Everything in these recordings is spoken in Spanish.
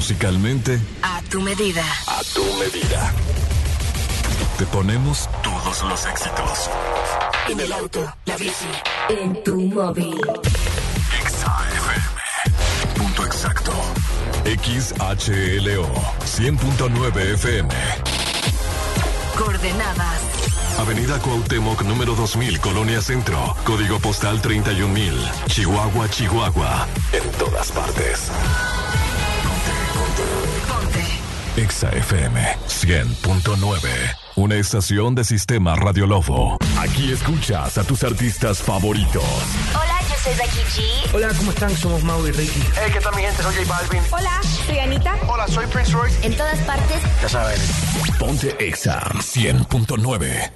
Musicalmente, a tu medida. A tu medida. Te ponemos todos los éxitos. En el auto, la bici, en tu móvil. XAFM. Punto exacto. XHLO 100.9 FM. Coordenadas. Avenida Cuauhtémoc, número 2000, Colonia Centro. Código postal 31000. Chihuahua, Chihuahua. En todas partes. Ponte. Exa FM 100.9. Una estación de Sistema Radio Lobo. Aquí escuchas a tus artistas favoritos. Hola, yo soy Becky G. Hola, ¿cómo están? Somos Mau y Ricky. Hey, ¿qué tal mi gente? Soy J Balvin. Hola, soy Anita. Hola, soy Prince Royce. En todas partes. Ya saben. Ponte Exa 100.9.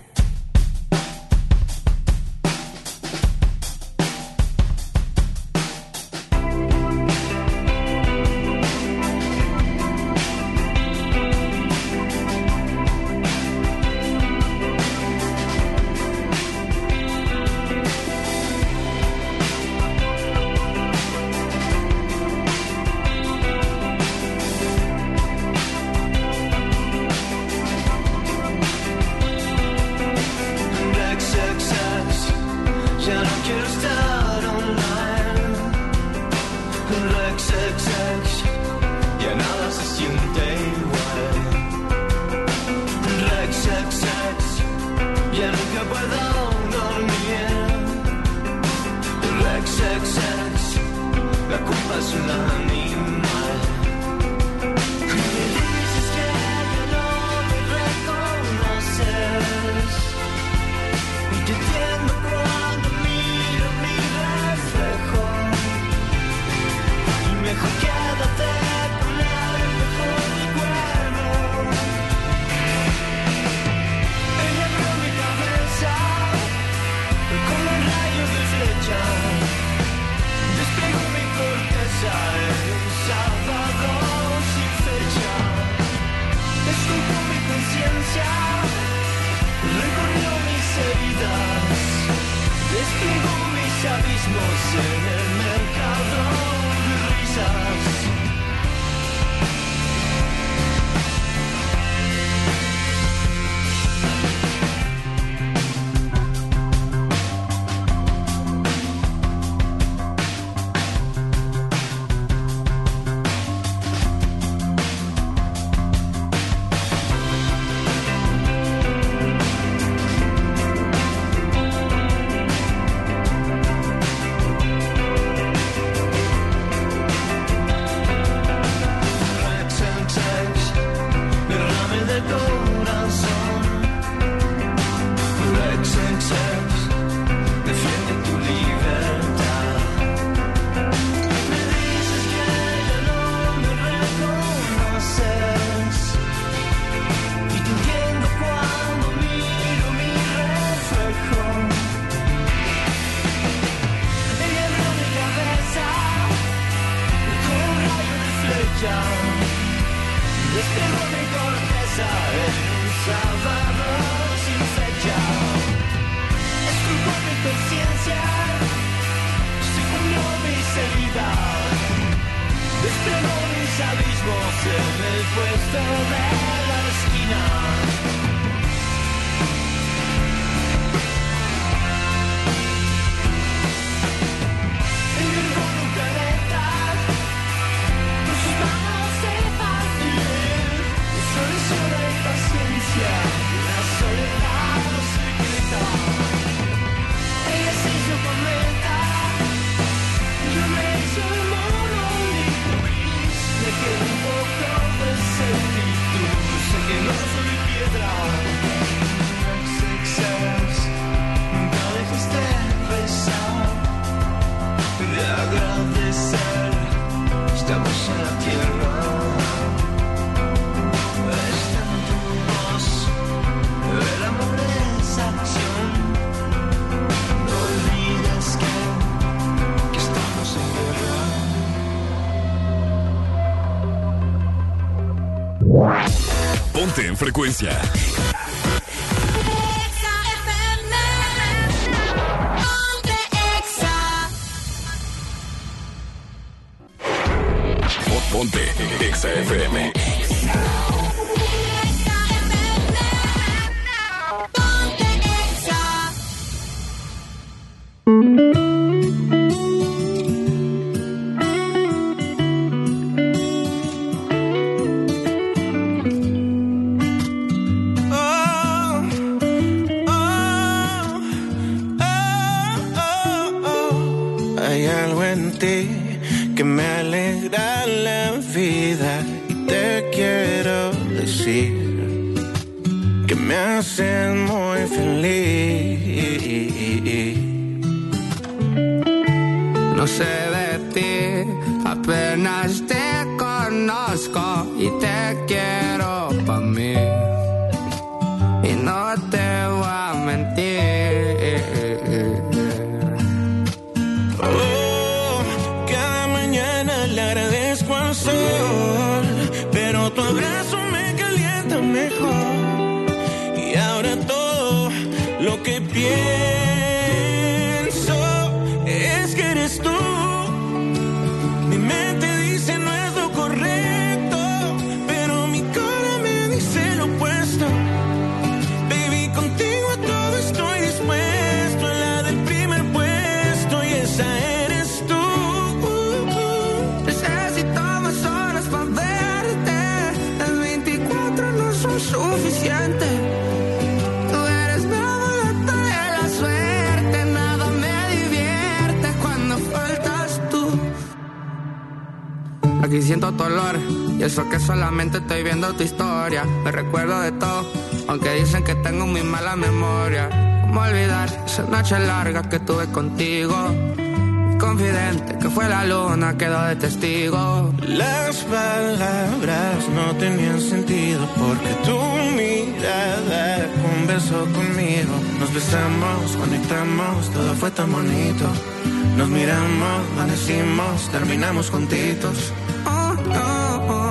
Ponte en frecuencia. Ponte Exa FM. Hay algo en ti que me alegra la vida y te quiero decir que me haces muy feliz. No sé de ti, apenas te conozco y te quiero pa' mí. Y no te voy a mentir. Cada mañana le agradezco al sol, pero tu abrazo me calienta mejor. Y ahora todo lo que pienso es que eres tú. Mi mente dice no es lo correcto, pero mi cara me dice lo opuesto. Baby, contigo a todo estoy dispuesto. En la del primer puesto y esa eres tú. Necesito más horas para verte. Las 24 no son suficientes. Tú eres mi amuleto de la suerte. Nada me divierte cuando faltas tú. Aquí siento tu olor y eso que solamente estoy viendo tu historia. Me recuerdo de todo, aunque dicen que tengo muy mala memoria. ¿Cómo olvidar esa noche larga que tuve contigo? Confidente que fue la luna, quedó de testigo. Las palabras no tenían sentido porque tu mirada conversó conmigo. Nos besamos, conectamos, todo fue tan bonito. Nos miramos, amanecimos, terminamos juntitos. Oh, oh, oh.